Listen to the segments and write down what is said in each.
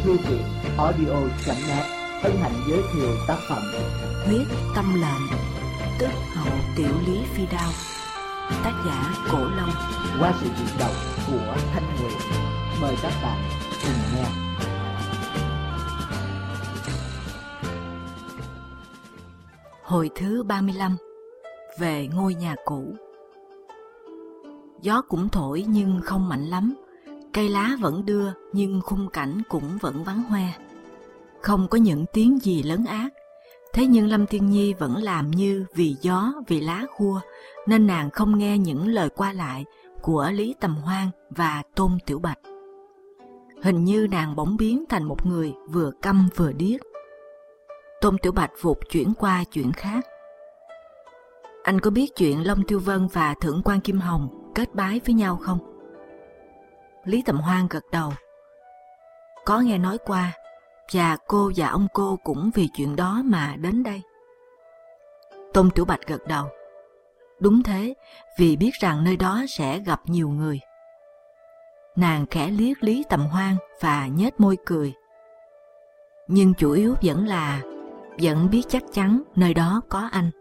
Thư viện audio.net hân hạnh giới thiệu tác phẩm Huyết Tâm Lệnh, tức Hậu Tiểu Lý Phi Đao, tác giả Cổ Long, qua sự diễn đọc của Thanh Nguyệt. Mời các bạn cùng nghe. Hồi thứ 35. Về ngôi nhà cũ. Gió cũng thổi nhưng không mạnh lắm, cây lá vẫn đưa nhưng khung cảnh cũng vẫn vắng hoe. Không có những tiếng gì lấn át, thế nhưng Lâm Tiên Nhi vẫn làm như vì gió, vì lá khua, nên nàng không nghe những lời qua lại của Lý Tầm Hoan và Tôn Tiểu Bạch. Hình như nàng bỗng biến thành một người vừa câm vừa điếc. Tôn Tiểu Bạch vụt chuyển qua chuyện khác. Anh có biết chuyện Long Tiêu Vân và Thượng quan Kim Hồng kết bái với nhau không? Lý Tầm Hoan gật đầu. Có nghe nói qua, và cô và ông cô cũng vì chuyện đó mà đến đây. Tôn Tiểu Bạch gật đầu. Đúng thế, vì biết rằng nơi đó sẽ gặp nhiều người. Nàng khẽ liếc Lý Tầm Hoan và nhếch môi cười. Nhưng chủ yếu vẫn biết chắc chắn nơi đó có anh.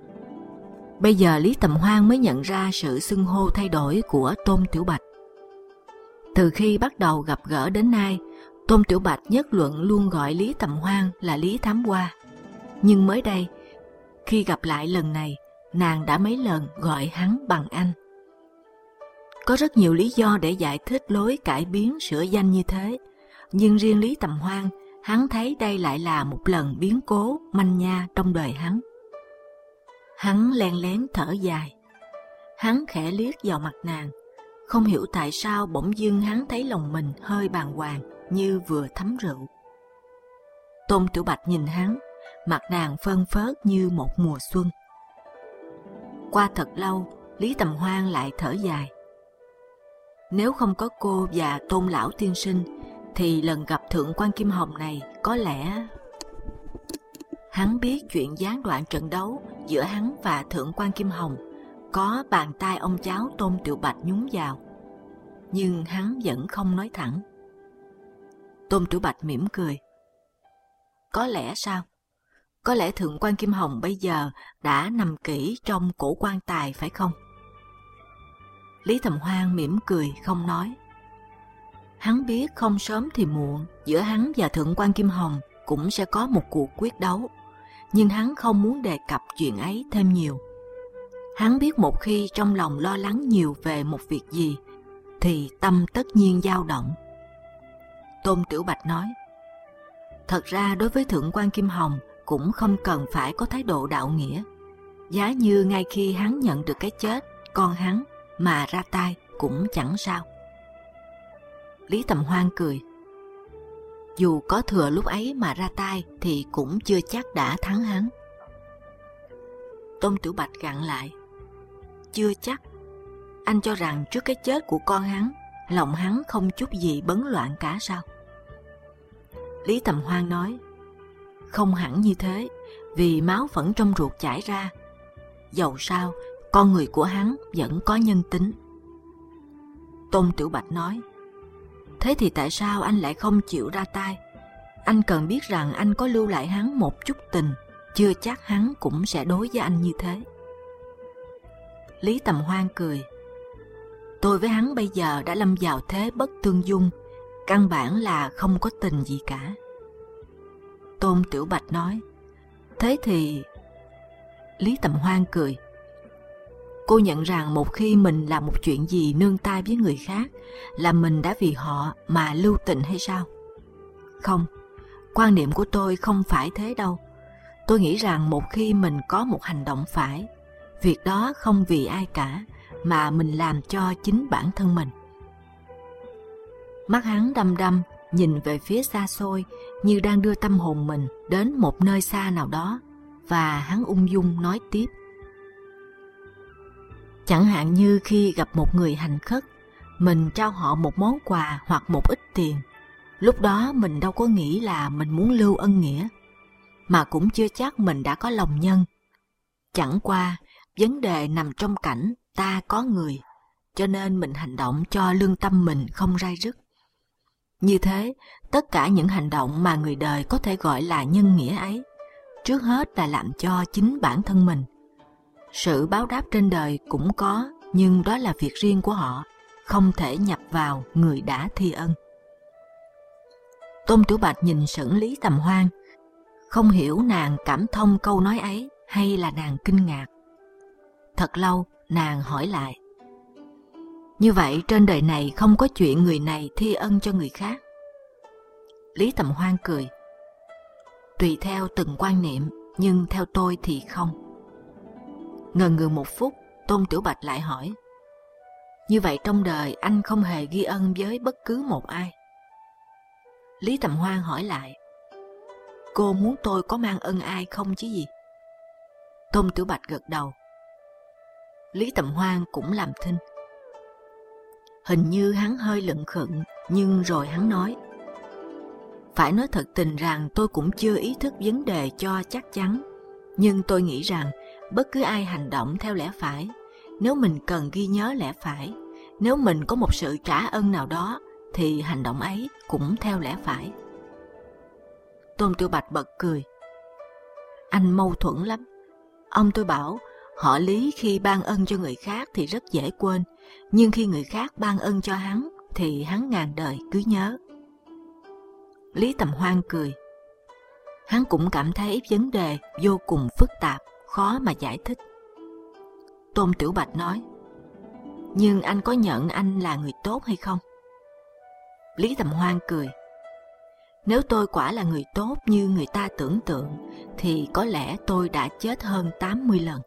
Bây giờ Lý Tầm Hoan mới nhận ra sự xưng hô thay đổi của Tôn Tiểu Bạch. Từ khi bắt đầu gặp gỡ đến nay, Tôn Tiểu Bạch nhất luận luôn gọi Lý Tầm Hoan là Lý Thám Hoa. Nhưng mới đây, khi gặp lại lần này, nàng đã mấy lần gọi hắn bằng anh. Có rất nhiều lý do để giải thích lối cải biến sửa danh như thế, nhưng riêng Lý Tầm Hoan, hắn thấy đây lại là một lần biến cố manh nha trong đời hắn. Hắn len lén thở dài. Hắn khẽ liếc vào mặt nàng, không hiểu tại sao bỗng dưng hắn thấy lòng mình hơi bàng hoàng như vừa thấm rượu. Tôn Tiểu Bạch nhìn hắn, mặt nàng phơn phớt như một mùa xuân. Qua thật lâu, Lý Tầm Hoan lại thở dài. Nếu không có cô và Tôn lão tiên sinh, thì lần gặp Thượng quan Kim Hồng này có lẽ... Hắn biết chuyện gián đoạn trận đấu giữa hắn và Thượng quan Kim Hồng có bàn tay ông cháu Tôn Tiểu Bạch nhúng vào, nhưng hắn vẫn không nói thẳng. Tôn Tiểu Bạch mỉm cười. Có lẽ sao? Có lẽ Thượng quan Kim Hồng bây giờ đã nằm kỹ trong cổ quan tài phải không? Lý Tầm Hoan mỉm cười không nói. Hắn biết không sớm thì muộn giữa hắn và Thượng quan Kim Hồng cũng sẽ có một cuộc quyết đấu, nhưng hắn không muốn đề cập chuyện ấy thêm nhiều. Hắn biết một khi trong lòng lo lắng nhiều về một việc gì, thì tâm tất nhiên dao động. Tôn Tiểu Bạch nói, thật ra đối với Thượng quan Kim Hồng cũng không cần phải có thái độ đạo nghĩa. Giá như ngay khi hắn nhận được cái chết con hắn mà ra tay cũng chẳng sao. Lý Tầm Hoan cười. Dù có thừa lúc ấy mà ra tay thì cũng chưa chắc đã thắng hắn. Tôn Tiểu Bạch gặn lại. Chưa chắc. Anh cho rằng trước cái chết của con hắn, lòng hắn không chút gì bấn loạn cả sao? Lý Tầm Hoan nói, không hẳn như thế, vì máu vẫn trong ruột chảy ra. Dầu sao, con người của hắn vẫn có nhân tính. Tôn Tiểu Bạch nói, thế thì tại sao anh lại không chịu ra tay? Anh cần biết rằng anh có lưu lại hắn một chút tình, chưa chắc hắn cũng sẽ đối với anh như thế. Lý Tầm Hoan cười. Tôi với hắn bây giờ đã lâm vào thế bất tương dung, căn bản là không có tình gì cả. Tôn Tiểu Bạch nói, thế thì... Lý Tầm Hoan cười. Cô nhận rằng một khi mình làm một chuyện gì nương tay với người khác, là mình đã vì họ mà lưu tình hay sao? Không, quan niệm của tôi không phải thế đâu. Tôi nghĩ rằng một khi mình có một hành động phải, việc đó không vì ai cả, mà mình làm cho chính bản thân mình. Mắt hắn đăm đăm nhìn về phía xa xôi, như đang đưa tâm hồn mình đến một nơi xa nào đó, và hắn ung dung nói tiếp. Chẳng hạn như khi gặp một người hành khất, mình trao họ một món quà hoặc một ít tiền. Lúc đó mình đâu có nghĩ là mình muốn lưu ân nghĩa, mà cũng chưa chắc mình đã có lòng nhân. Chẳng qua, vấn đề nằm trong cảnh ta có người, cho nên mình hành động cho lương tâm mình không rai rứt. Như thế, tất cả những hành động mà người đời có thể gọi là nhân nghĩa ấy, trước hết là làm cho chính bản thân mình. Sự báo đáp trên đời cũng có, nhưng đó là việc riêng của họ, không thể nhập vào người đã thi ân. Tôn Tiểu Bạch nhìn sững Lý Tầm Hoan, không hiểu nàng cảm thông câu nói ấy hay là nàng kinh ngạc. Thật lâu, nàng hỏi lại: như vậy trên đời này không có chuyện người này thi ân cho người khác? Lý Tầm Hoan cười: tùy theo từng quan niệm, nhưng theo tôi thì không. Ngần ngừ một phút, Tôn Tiểu Bạch lại hỏi: như vậy trong đời anh không hề ghi ân với bất cứ một ai? Lý Tầm Hoan hỏi lại: cô muốn tôi có mang ân ai không chứ gì? Tôn Tiểu Bạch gật đầu. Lý Tầm Hoan cũng làm thinh. Hình như hắn hơi lững khựng, nhưng rồi hắn nói: phải nói thật tình rằng tôi cũng chưa ý thức vấn đề cho chắc chắn, nhưng tôi nghĩ rằng bất cứ ai hành động theo lẽ phải, nếu mình cần ghi nhớ lẽ phải, nếu mình có một sự trả ân nào đó, thì hành động ấy cũng theo lẽ phải. Tôn Tiểu Bạch bật cười: anh mâu thuẫn lắm. Ông tôi bảo họ Lý khi ban ân cho người khác thì rất dễ quên, nhưng khi người khác ban ân cho hắn thì hắn ngàn đời cứ nhớ. Lý Tầm Hoan cười. Hắn cũng cảm thấy vấn đề vô cùng phức tạp, khó mà giải thích. Tôn Tiểu Bạch nói: nhưng anh có nhận anh là người tốt hay không? Lý Tầm Hoan cười: nếu tôi quả là người tốt như người ta tưởng tượng, thì có lẽ tôi đã chết hơn 80 lần.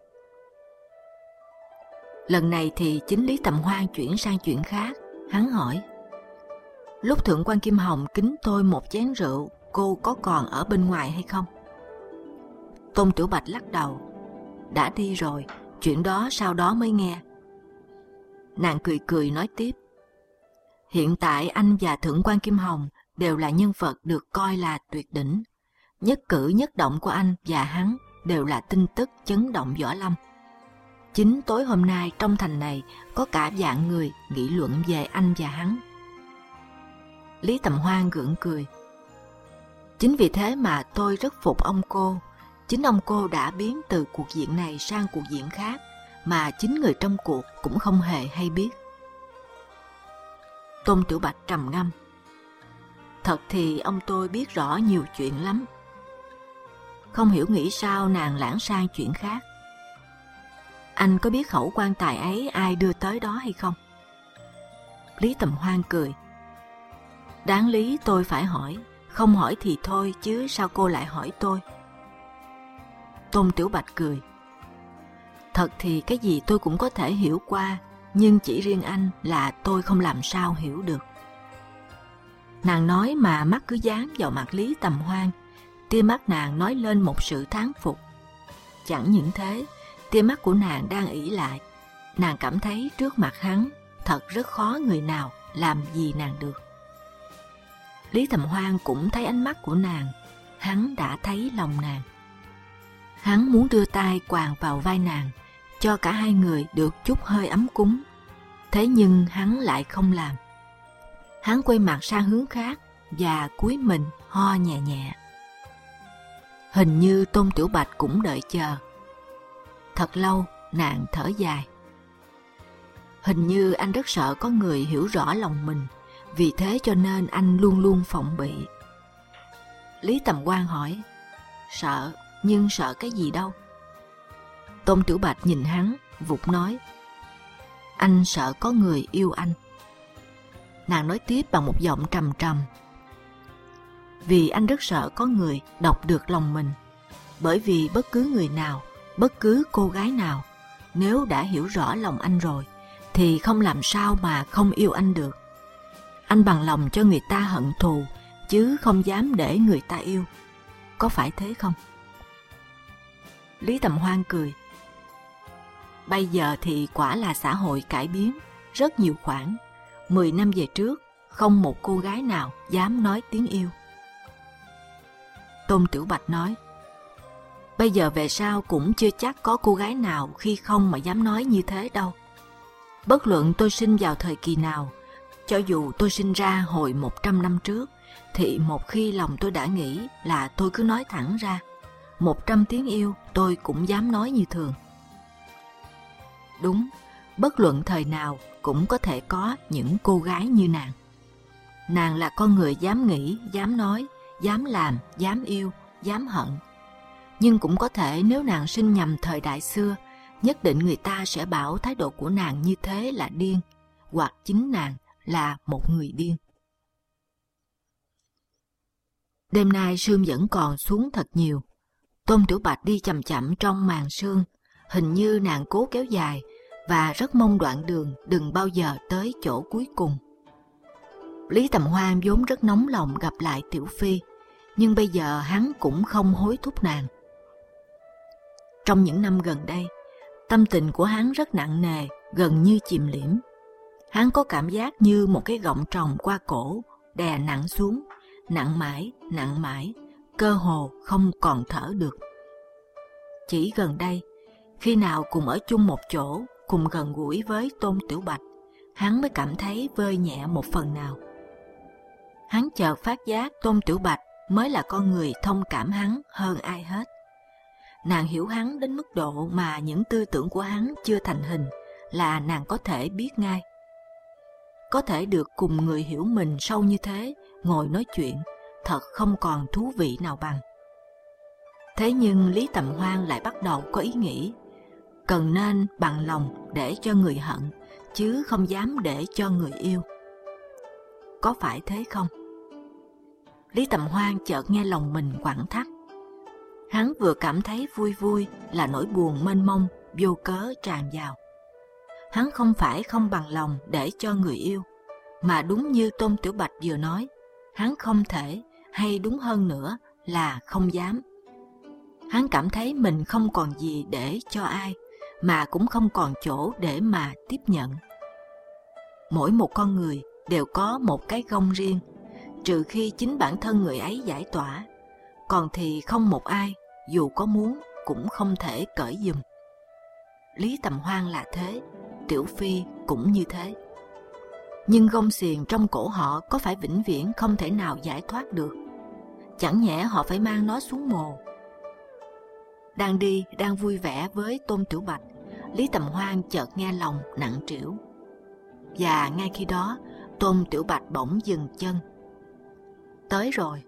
Lần này thì chính Lý Tầm Hoan chuyển sang chuyện khác. Hắn hỏi: lúc Thượng quan Kim Hồng kính tôi một chén rượu, cô có còn ở bên ngoài hay không? Tôn Tiểu Bạch lắc đầu: đã đi rồi, chuyện đó sau đó mới nghe. Nàng cười cười nói tiếp: hiện tại anh và Thượng quan Kim Hồng đều là nhân vật được coi là tuyệt đỉnh. Nhất cử nhất động của anh và hắn đều là tin tức chấn động võ lâm. Chính tối hôm nay trong thành này có cả vạn người nghị luận về anh và hắn. Lý Tầm Hoan gượng cười: chính vì thế mà tôi rất phục ông cô. Chính ông cô đã biến từ cuộc diện này sang cuộc diện khác, mà chính người trong cuộc cũng không hề hay biết. Tôn Tiểu Bạch trầm ngâm: thật thì ông tôi biết rõ nhiều chuyện lắm. Không hiểu nghĩ sao nàng lãng sang chuyện khác. Anh có biết khẩu quan tài ấy ai đưa tới đó hay không? Lý Tầm Hoan cười: đáng lý tôi phải hỏi, không hỏi thì thôi, chứ sao cô lại hỏi tôi? Tôn Tiểu Bạch cười: thật thì cái gì tôi cũng có thể hiểu qua, nhưng chỉ riêng anh là tôi không làm sao hiểu được. Nàng nói mà mắt cứ dán vào mặt Lý Tầm Hoan, tia mắt nàng nói lên một sự thán phục. Chẳng những thế, tia mắt của nàng đang ỷ lại. Nàng cảm thấy trước mặt hắn thật rất khó người nào làm gì nàng được. Lý Tầm Hoan cũng thấy ánh mắt của nàng, hắn đã thấy lòng nàng. Hắn muốn đưa tay quàng vào vai nàng, cho cả hai người được chút hơi ấm cúng. Thế nhưng hắn lại không làm. Hắn quay mặt sang hướng khác và cúi mình ho nhẹ nhẹ. Hình như Tôn Tiểu Bạch cũng đợi chờ. Thật lâu nàng thở dài: hình như anh rất sợ có người hiểu rõ lòng mình, vì thế cho nên anh luôn luôn phòng bị. Lý Tầm Hoan hỏi: sợ, nhưng sợ cái gì đâu? Tôn Tiểu Bạch nhìn hắn, vụt nói: anh sợ có người yêu anh. Nàng nói tiếp bằng một giọng trầm trầm: vì anh rất sợ có người đọc được lòng mình. Bởi vì bất cứ người nào, bất cứ cô gái nào, nếu đã hiểu rõ lòng anh rồi, thì không làm sao mà không yêu anh được. Anh bằng lòng cho người ta hận thù, chứ không dám để người ta yêu. Có phải thế không? Lý Tầm Hoan cười: bây giờ thì quả là xã hội cải biến, rất nhiều khoản. 10 năm về trước, không một cô gái nào dám nói tiếng yêu. Tôn Tiểu Bạch nói: bây giờ về sau cũng chưa chắc có cô gái nào khi không mà dám nói như thế đâu. Bất luận tôi sinh vào thời kỳ nào, Cho dù tôi sinh ra hồi 100 năm trước, thì một khi lòng tôi đã nghĩ là tôi cứ nói thẳng ra. 100 tiếng yêu tôi cũng dám nói như thường. Đúng, bất luận thời nào cũng có thể có những cô gái như nàng. Nàng là con người dám nghĩ, dám nói, dám làm, dám yêu, dám hận. Nhưng cũng có thể nếu nàng sinh nhầm thời đại xưa, nhất định người ta sẽ bảo thái độ của nàng như thế là điên, hoặc chính nàng là một người điên. Đêm nay sương vẫn còn xuống thật nhiều. Tôn Tiểu Bạch đi chậm chậm trong màn sương, hình như nàng cố kéo dài và rất mong đoạn đường đừng bao giờ tới chỗ cuối cùng. Lý Tầm Hoan vốn rất nóng lòng gặp lại Tiểu Phi, nhưng bây giờ hắn cũng không hối thúc nàng. Trong những năm gần đây, tâm tình của hắn rất nặng nề, gần như chìm liễm. Hắn có cảm giác như một cái gọng tròn qua cổ, đè nặng xuống, nặng mãi, cơ hồ không còn thở được. Chỉ gần đây, khi nào cùng ở chung một chỗ, cùng gần gũi với Tôn Tiểu Bạch, hắn mới cảm thấy vơi nhẹ một phần nào. Hắn chợt phát giác Tôn Tiểu Bạch mới là con người thông cảm hắn hơn ai hết. Nàng hiểu hắn đến mức độ mà những tư tưởng của hắn chưa thành hình là nàng có thể biết ngay. Có thể được cùng người hiểu mình sâu như thế ngồi nói chuyện, thật không còn thú vị nào bằng. Thế nhưng Lý Tầm Hoan lại bắt đầu có ý nghĩ, cần nên bằng lòng để cho người hận, chứ không dám để cho người yêu. Có phải thế không? Lý Tầm Hoan chợt nghe lòng mình quặn thắt. Hắn vừa cảm thấy vui vui là nỗi buồn mênh mông vô cớ tràn vào. Hắn không phải không bằng lòng để cho người yêu, mà đúng như Tôn Tiểu Bạch vừa nói, hắn không thể, hay đúng hơn nữa là không dám. Hắn cảm thấy mình không còn gì để cho ai, mà cũng không còn chỗ để mà tiếp nhận. Mỗi một con người đều có một cái gông riêng, trừ khi chính bản thân người ấy giải tỏa, còn thì không một ai, dù có muốn, cũng không thể cởi giùm. Lý Tầm Hoan là thế, Tiểu Phi cũng như thế. Nhưng gông xiềng trong cổ họ có phải vĩnh viễn không thể nào giải thoát được? Chẳng nhẽ họ phải mang nó xuống mồ? Đang đi, đang vui vẻ với Tôn Tiểu Bạch, Lý Tầm Hoan chợt nghe lòng nặng trĩu. Và ngay khi đó, Tôn Tiểu Bạch bỗng dừng chân. Tới rồi.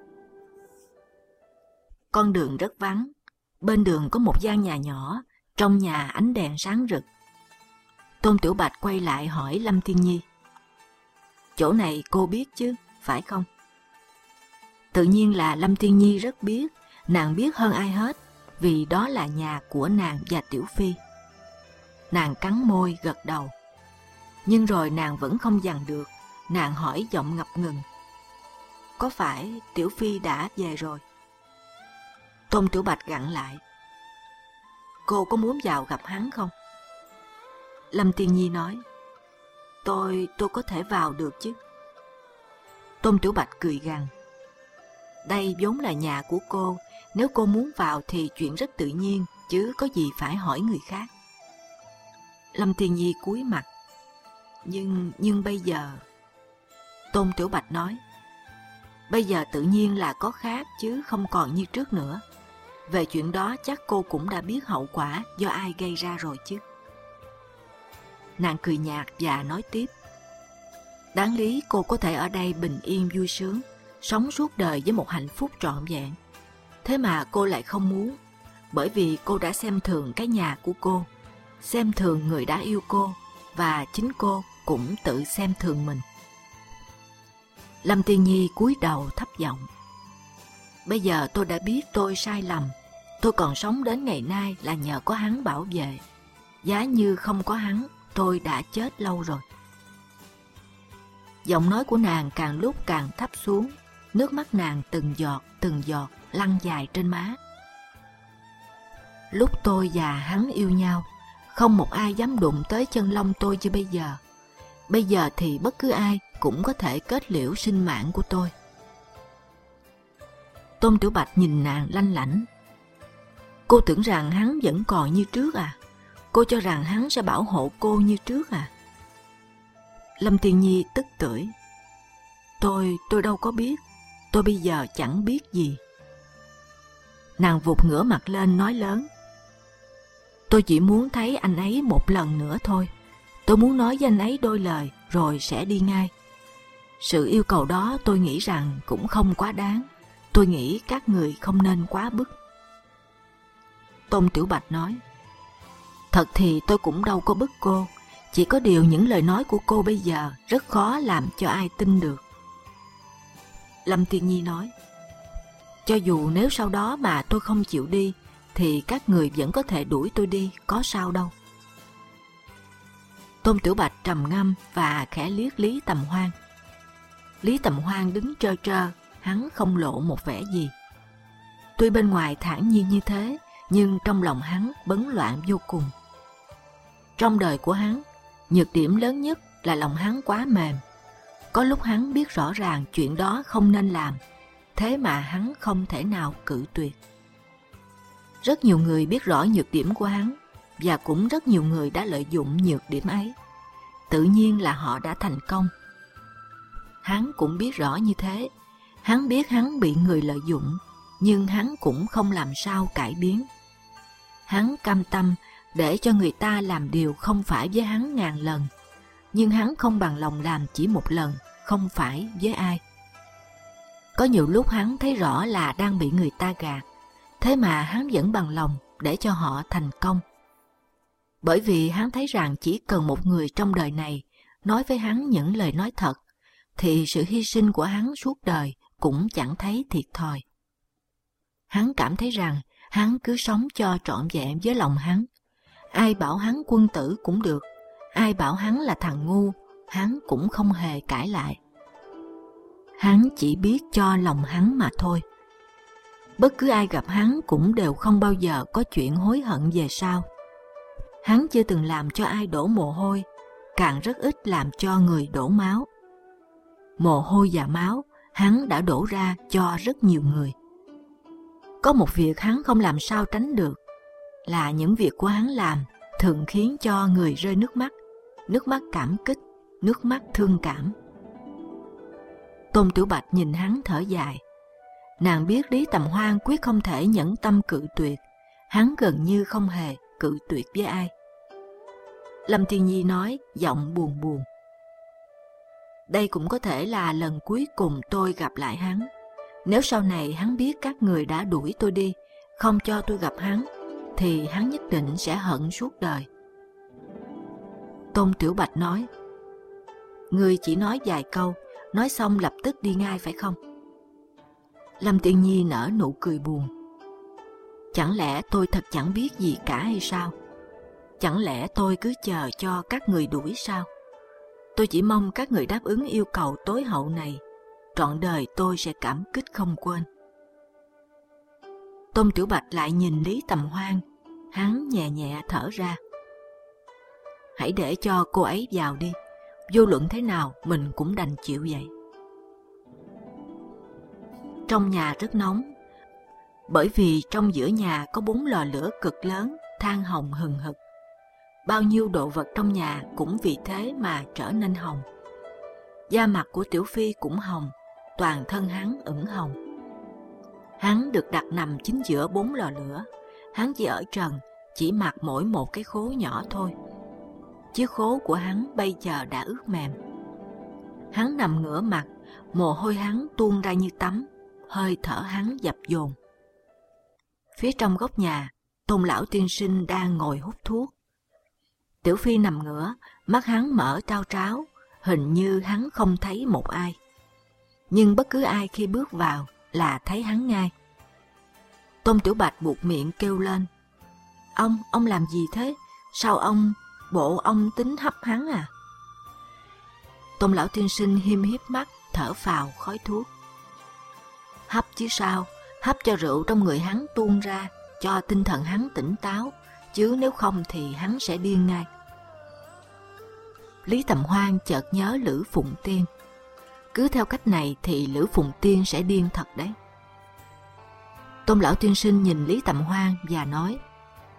Con đường rất vắng. Bên đường có một gian nhà nhỏ, trong nhà ánh đèn sáng rực. Tôn Tiểu Bạch quay lại hỏi Lâm Tiên Nhi. Chỗ này cô biết chứ, phải không? Tự nhiên là Lâm Tiên Nhi rất biết, nàng biết hơn ai hết, vì đó là nhà của nàng và Tiểu Phi. Nàng cắn môi gật đầu. Nhưng rồi nàng vẫn không dằn được, nàng hỏi giọng ngập ngừng. Có phải Tiểu Phi đã về rồi? Tôn Tiểu Bạch gặn lại. Cô có muốn vào gặp hắn không? Lâm Tiên Nhi nói. Tôi có thể vào được chứ? Tôn Tiểu Bạch cười gằn. Đây vốn là nhà của cô, nếu cô muốn vào thì chuyện rất tự nhiên, chứ có gì phải hỏi người khác. Lâm Tiên Nhi cúi mặt. Nhưng bây giờ... Tôn Tiểu Bạch nói. Bây giờ tự nhiên là có khác chứ không còn như trước nữa. Về chuyện đó chắc cô cũng đã biết hậu quả do ai gây ra rồi chứ. Nàng cười nhạt và nói tiếp. Đáng lý cô có thể ở đây bình yên vui sướng, sống suốt đời với một hạnh phúc trọn vẹn. Thế mà cô lại không muốn, bởi vì cô đã xem thường cái nhà của cô, xem thường người đã yêu cô, và chính cô cũng tự xem thường mình. Lâm Tiên Nhi cúi đầu thấp giọng. Bây giờ tôi đã biết tôi sai lầm. Tôi còn sống đến ngày nay là nhờ có hắn bảo vệ. Giá như không có hắn, tôi đã chết lâu rồi. Giọng nói của nàng càng lúc càng thấp xuống, nước mắt nàng từng giọt lăn dài trên má. Lúc tôi và hắn yêu nhau, không một ai dám đụng tới chân lông tôi như bây giờ. Bây giờ thì bất cứ ai cũng có thể kết liễu sinh mạng của tôi. Tôn Tiểu Bạch nhìn nàng lanh lảnh. Cô tưởng rằng hắn vẫn còn như trước à? Cô cho rằng hắn sẽ bảo hộ cô như trước à? Lâm Tiên Nhi tức tưởi. Tôi đâu có biết, tôi bây giờ chẳng biết gì. Nàng vụt ngửa mặt lên nói lớn. Tôi chỉ muốn thấy anh ấy một lần nữa thôi. Tôi muốn nói với anh ấy đôi lời rồi sẽ đi ngay. Sự yêu cầu đó tôi nghĩ rằng cũng không quá đáng. Tôi nghĩ các người không nên quá bức. Tôn Tiểu Bạch nói. Thật thì tôi cũng đâu có bức cô. Chỉ có điều những lời nói của cô bây giờ rất khó làm cho ai tin được. Lâm Tiên Nhi nói. Cho dù nếu sau đó mà tôi không chịu đi, thì các người vẫn có thể đuổi tôi đi, có sao đâu. Tôn Tiểu Bạch trầm ngâm và khẽ liếc Lý Tầm Hoan. Lý Tầm Hoan đứng trơ trơ, hắn không lộ một vẻ gì. Tuy bên ngoài thản nhiên như thế, nhưng trong lòng hắn bấn loạn vô cùng. Trong đời của hắn, nhược điểm lớn nhất là lòng hắn quá mềm. Có lúc hắn biết rõ ràng chuyện đó không nên làm, thế mà hắn không thể nào cự tuyệt. Rất nhiều người biết rõ nhược điểm của hắn, và cũng rất nhiều người đã lợi dụng nhược điểm ấy. Tự nhiên là họ đã thành công. Hắn cũng biết rõ như thế. Hắn biết hắn bị người lợi dụng, nhưng hắn cũng không làm sao cải biến. Hắn cam tâm để cho người ta làm điều không phải với hắn ngàn lần, nhưng hắn không bằng lòng làm chỉ một lần, không phải với ai. Có nhiều lúc hắn thấy rõ là đang bị người ta gạt, thế mà hắn vẫn bằng lòng để cho họ thành công. Bởi vì hắn thấy rằng chỉ cần một người trong đời này nói với hắn những lời nói thật, thì sự hy sinh của hắn suốt đời cũng chẳng thấy thiệt thòi. Hắn cảm thấy rằng hắn cứ sống cho trọn vẹn với lòng hắn. Ai bảo hắn quân tử cũng được, ai bảo hắn là thằng ngu, hắn cũng không hề cãi lại. Hắn chỉ biết cho lòng hắn mà thôi. Bất cứ ai gặp hắn cũng đều không bao giờ có chuyện hối hận về sau. Hắn chưa từng làm cho ai đổ mồ hôi, càng rất ít làm cho người đổ máu. Mồ hôi và máu hắn đã đổ ra cho rất nhiều người. Có một việc hắn không làm sao tránh được, là những việc của hắn làm thường khiến cho người rơi nước mắt cảm kích, nước mắt thương cảm. Tôn Tiểu Bạch nhìn hắn thở dài. Nàng biết Lý Tầm Hoan quyết không thể nhẫn tâm cự tuyệt, hắn gần như không hề cự tuyệt với ai. Lâm Tiên Nhi nói, giọng buồn buồn. Đây cũng có thể là lần cuối cùng tôi gặp lại hắn. Nếu sau này hắn biết các người đã đuổi tôi đi, không cho tôi gặp hắn, thì hắn nhất định sẽ hận suốt đời. Tôn Tiểu Bạch nói, ngươi chỉ nói vài câu, nói xong lập tức đi ngay phải không? Lâm Tiên Nhi nở nụ cười buồn. Chẳng lẽ tôi thật chẳng biết gì cả hay sao? Chẳng lẽ tôi cứ chờ cho các người đuổi sao? Tôi chỉ mong các người đáp ứng yêu cầu tối hậu này, trọn đời tôi sẽ cảm kích không quên. Tôn Tiểu Bạch lại nhìn Lý Tầm Hoan, hắn nhẹ nhẹ thở ra. Hãy để cho cô ấy vào đi, vô luận thế nào mình cũng đành chịu vậy. Trong nhà rất nóng, bởi vì trong giữa nhà có 4 lò lửa cực lớn, than hồng hừng hực. Bao nhiêu đồ vật trong nhà cũng vì thế mà trở nên hồng. Da mặt của Tiểu Phi cũng hồng, toàn thân hắn ửng hồng. Hắn được đặt nằm chính giữa 4 lò lửa, hắn chỉ ở trần, chỉ mặc mỗi một cái khố nhỏ thôi. Chiếc khố của hắn bây giờ đã ướt mềm. Hắn nằm ngửa mặt, mồ hôi hắn tuôn ra như tắm, hơi thở hắn dập dồn. Phía trong góc nhà, Tôn lão tiên sinh đang ngồi hút thuốc. Tiểu Phi nằm ngửa, mắt hắn mở trao tráo, hình như hắn không thấy một ai. Nhưng bất cứ ai khi bước vào là thấy hắn ngay. Tôn Tiểu Bạch buột miệng kêu lên. Ông làm gì thế? Sao bộ ông tính hấp hắn à? Tôn lão tiên sinh hiêm hiếp mắt, thở phào khói thuốc. Hấp chứ sao, hấp cho rượu trong người hắn tuôn ra, cho tinh thần hắn tỉnh táo, chứ nếu không thì hắn sẽ điên ngay. Lý Tầm Hoan chợt nhớ Lữ Phụng Tiên. Cứ theo cách này thì Lữ Phụng Tiên sẽ điên thật đấy. Tôn lão tiên sinh nhìn Lý Tầm Hoan và nói,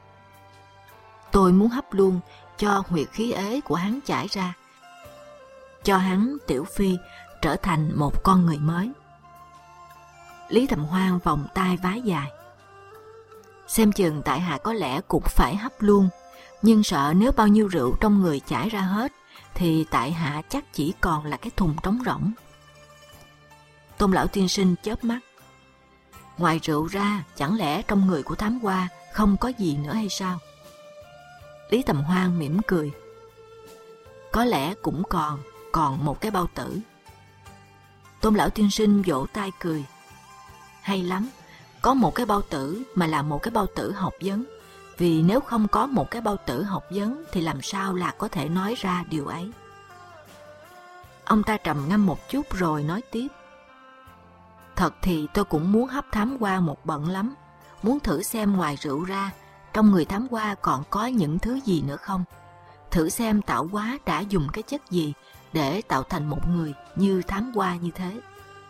tôi muốn hấp luôn cho huyệt khí ế của hắn chảy ra. cho hắn, Tiểu Phi, trở thành một con người mới. Lý Tầm Hoan vòng tay vái dài. Xem chừng tại hạ có lẽ cũng phải hấp luôn, nhưng sợ nếu bao nhiêu rượu trong người chảy ra hết, thì tại hạ chắc chỉ còn là cái thùng trống rỗng. Tôn lão tiên sinh chớp mắt. Ngoài rượu ra, chẳng lẽ trong người của Thám Hoa không có gì nữa hay sao? Lý Tầm Hoan mỉm cười. Có lẽ cũng còn một cái bao tử. Tôn lão tiên sinh vỗ tay cười. Hay lắm, có một cái bao tử mà là một cái bao tử học vấn. Vì nếu không có một cái bao tử học vấn thì làm sao là có thể nói ra điều ấy. Ông ta trầm ngâm một chút rồi nói tiếp. Thật thì tôi cũng muốn hấp Thám Hoa một bận lắm. Muốn thử xem ngoài rượu ra, trong người Thám Hoa còn có những thứ gì nữa không. Thử xem tạo hóa đã dùng cái chất gì để tạo thành một người như Thám Hoa như thế.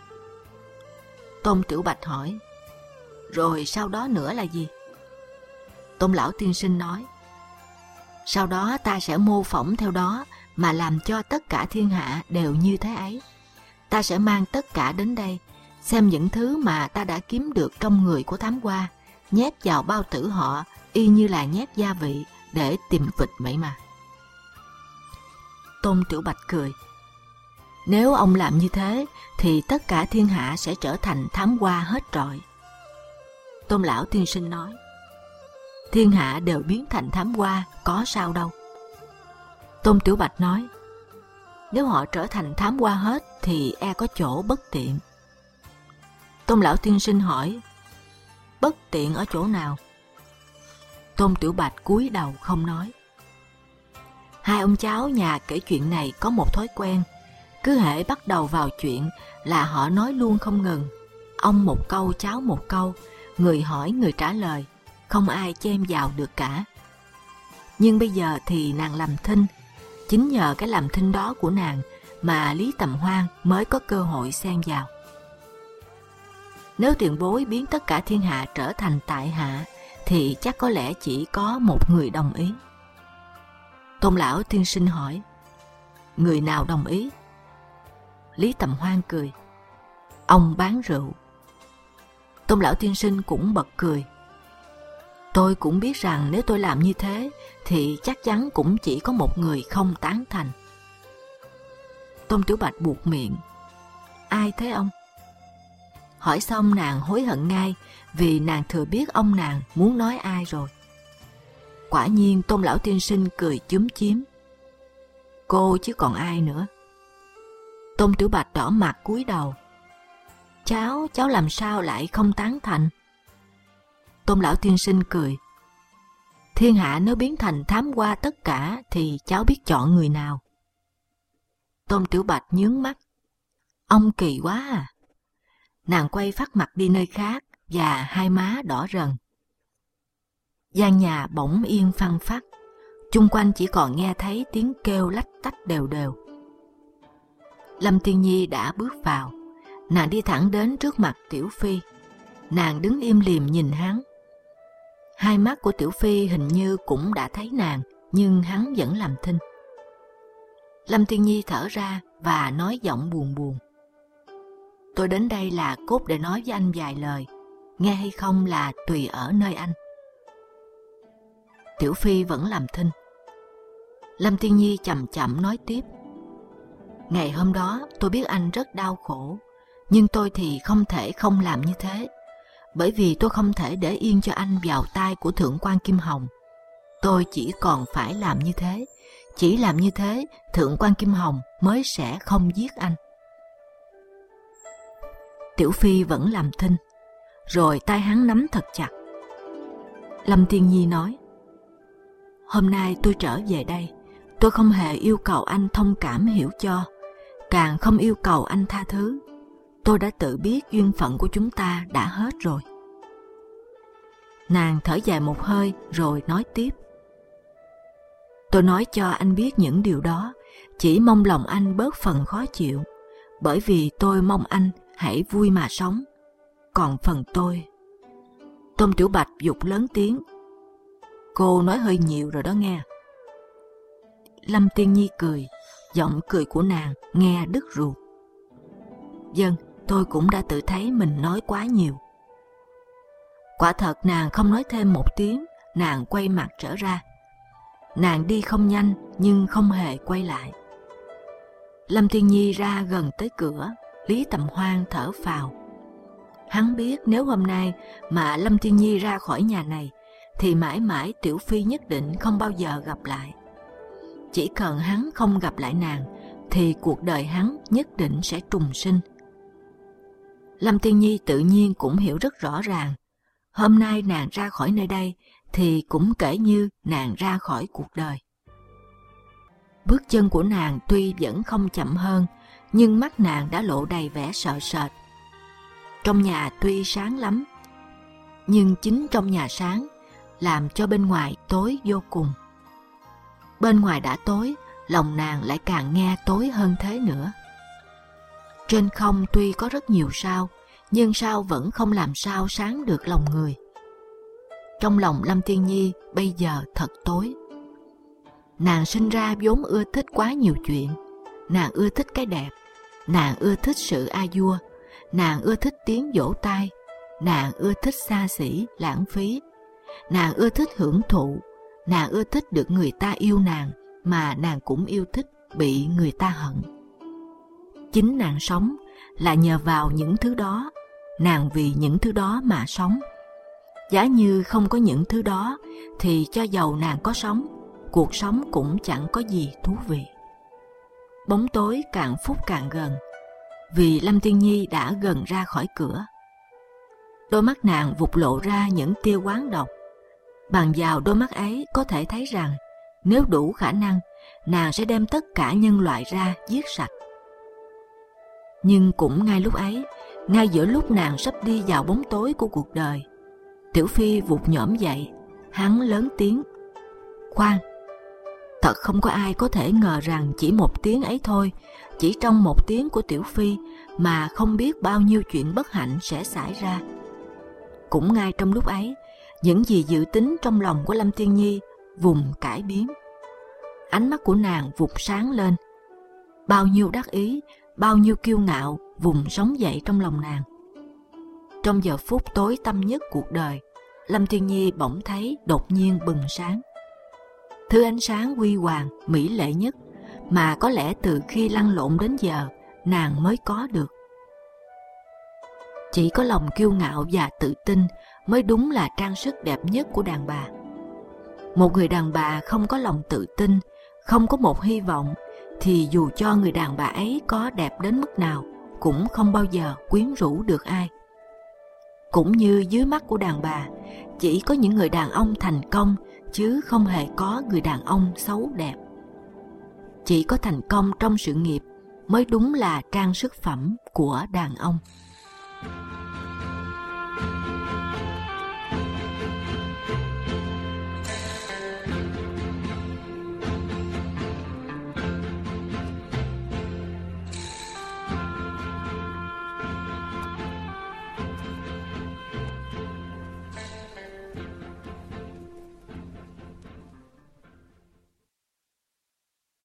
Tôn Tiểu Bạch hỏi. Rồi sau đó nữa là gì? Tôn lão tiên sinh nói. Sau đó ta sẽ mô phỏng theo đó mà làm cho tất cả thiên hạ đều như thế ấy. Ta sẽ mang tất cả đến đây, xem những thứ mà ta đã kiếm được trong người của Thám Hoa, nhét vào bao tử họ y như là nhét gia vị để tìm vịt vậy mà. Tôn Tiểu Bạch cười. Nếu ông làm như thế thì tất cả thiên hạ sẽ trở thành Thám Hoa hết trọi. Tôn lão tiên sinh nói. Thiên hạ đều biến thành Thám Hoa, có sao đâu. Tôn Tiểu Bạch nói. Nếu họ trở thành Thám Hoa hết thì e có chỗ bất tiện. Tôn lão tiên sinh hỏi. Bất tiện ở chỗ nào? Tôn Tiểu Bạch cúi đầu không nói. Hai ông cháu nhà kể chuyện này có một thói quen. Cứ hễ bắt đầu vào chuyện là họ nói luôn không ngừng. Ông một câu, cháu một câu, người hỏi người trả lời, không ai chen vào được cả. Nhưng bây giờ thì nàng làm thinh. Chính nhờ cái làm thinh đó của nàng mà Lý Tầm Hoan mới có cơ hội xen vào. Nếu tiền bối biến tất cả thiên hạ trở thành tại hạ thì chắc có lẽ chỉ có một người đồng ý. Tôn lão tiên sinh hỏi. Người nào đồng ý? Lý Tầm Hoan cười. Ông bán rượu. Tôn lão tiên sinh cũng bật cười. Tôi cũng biết rằng nếu tôi làm như thế thì chắc chắn cũng chỉ có một người không tán thành. Tôn Tiểu Bạch buột miệng. Ai thế ông? Hỏi xong nàng hối hận ngay vì nàng thừa biết ông nàng muốn nói ai rồi. Quả nhiên Tôn lão tiên sinh cười chúm chím. Cô chứ còn ai nữa. Tôn Tiểu Bạch đỏ mặt cúi đầu. Cháu làm sao lại không tán thành? Tôn lão tiên sinh cười. Thiên hạ nếu biến thành Thám Hoa tất cả thì cháu biết chọn người nào? Tôn Tiểu Bạch nhướng mắt. Ông kỳ quá à. Nàng quay phát mặt đi nơi khác và hai má đỏ rần. Gian nhà bỗng yên phăng phắc, chung quanh chỉ còn nghe thấy tiếng kêu lách tách đều đều. Lâm Tiên Nhi đã bước vào, nàng đi thẳng đến trước mặt Tiểu Phi. Nàng đứng im lìm nhìn hắn. Hai mắt của Tiểu Phi hình như cũng đã thấy nàng, nhưng hắn vẫn làm thinh. Lâm Tiên Nhi thở ra và nói giọng buồn buồn. Tôi đến đây là cốt để nói với anh vài lời, nghe hay không là tùy ở nơi anh. Tiểu Phi vẫn làm thinh. Lâm Tiên Nhi chậm chậm nói tiếp. Ngày hôm đó tôi biết anh rất đau khổ, nhưng tôi thì không thể không làm như thế, bởi vì tôi không thể để yên cho anh vào tay của Thượng quan Kim Hồng. Tôi chỉ còn phải làm như thế, chỉ làm như thế Thượng quan Kim Hồng mới sẽ không giết anh. Tiểu Phi vẫn làm thinh, rồi tay hắn nắm thật chặt. Lâm Tiên Nhi nói. Hôm nay tôi trở về đây, tôi không hề yêu cầu anh thông cảm hiểu cho, càng không yêu cầu anh tha thứ. Tôi đã tự biết duyên phận của chúng ta đã hết rồi. Nàng thở dài một hơi rồi nói tiếp. Tôi nói cho anh biết những điều đó, chỉ mong lòng anh bớt phần khó chịu, bởi vì tôi mong anh hãy vui mà sống. Còn phần tôi... Tôn Tiểu Bạch giục lớn tiếng. Cô nói hơi nhiều rồi đó nghe. Lâm Tiên Nhi cười. giọng cười của nàng nghe đứt ruột. Vâng, tôi cũng đã tự thấy mình nói quá nhiều. Quả thật nàng không nói thêm một tiếng, nàng quay mặt trở ra. Nàng đi không nhanh nhưng không hề quay lại. Lâm Tiên Nhi ra gần tới cửa, Lý Tầm Hoan thở phào. Hắn biết nếu hôm nay mà Lâm Tiên Nhi ra khỏi nhà này thì mãi mãi Tiểu Phi nhất định không bao giờ gặp lại. Chỉ cần hắn không gặp lại nàng thì cuộc đời hắn nhất định sẽ trùng sinh. Lâm Tiên Nhi tự nhiên cũng hiểu rất rõ ràng, hôm nay nàng ra khỏi nơi đây thì cũng kể như nàng ra khỏi cuộc đời. Bước chân của nàng tuy vẫn không chậm hơn, nhưng mắt nàng đã lộ đầy vẻ sợ sệt. Trong nhà tuy sáng lắm, nhưng chính trong nhà sáng làm cho bên ngoài tối vô cùng. Bên ngoài đã tối, lòng nàng lại càng nghe tối hơn thế nữa. Trên không tuy có rất nhiều sao, nhưng sao vẫn không làm sao sáng được lòng người. Trong lòng Lâm Tiên Nhi bây giờ thật tối. Nàng sinh ra vốn ưa thích quá nhiều chuyện. Nàng ưa thích cái đẹp, nàng ưa thích sự a vua, nàng ưa thích tiếng vỗ tay, nàng ưa thích xa xỉ, lãng phí, nàng ưa thích hưởng thụ, nàng ưa thích được người ta yêu nàng, mà nàng cũng yêu thích bị người ta hận. Chính nàng sống là nhờ vào những thứ đó, nàng vì những thứ đó mà sống. Giả như không có những thứ đó thì cho dầu nàng có sống, cuộc sống cũng chẳng có gì thú vị. Bóng tối càng phút càng gần, vì Lâm Tiên Nhi đã gần ra khỏi cửa. Đôi mắt nàng vụt lộ ra những tia oán độc. Bằng vào đôi mắt ấy có thể thấy rằng nếu đủ khả năng, nàng sẽ đem tất cả nhân loại ra giết sạch. Nhưng cũng ngay lúc ấy, ngay giữa lúc nàng sắp đi vào bóng tối của cuộc đời, Tiểu Phi vụt nhổm dậy, hắn lớn tiếng: "Khoan!" Thật không có ai có thể ngờ rằng chỉ một tiếng ấy thôi, chỉ trong một tiếng của Tiểu Phi mà không biết bao nhiêu chuyện bất hạnh sẽ xảy ra. Cũng ngay trong lúc ấy, những gì dự tính trong lòng của Lâm Tiên Nhi vùng cải biến. Ánh mắt của nàng vụt sáng lên, bao nhiêu đắc ý, bao nhiêu kiêu ngạo vùng sống dậy trong lòng nàng. Trong giờ phút tối tăm nhất cuộc đời, Lâm Tiên Nhi bỗng thấy đột nhiên bừng sáng. Thứ ánh sáng huy hoàng, mỹ lệ nhất mà có lẽ từ khi lăn lộn đến giờ nàng mới có được. Chỉ có lòng kiêu ngạo và tự tin mới đúng là trang sức đẹp nhất của đàn bà. Một người đàn bà không có lòng tự tin, không có một hy vọng, thì dù cho người đàn bà ấy có đẹp đến mức nào cũng không bao giờ quyến rũ được ai. Cũng như dưới mắt của đàn bà, chỉ có những người đàn ông thành công chứ không hề có người đàn ông xấu đẹp. Chỉ có thành công trong sự nghiệp mới đúng là trang sức phẩm của đàn ông.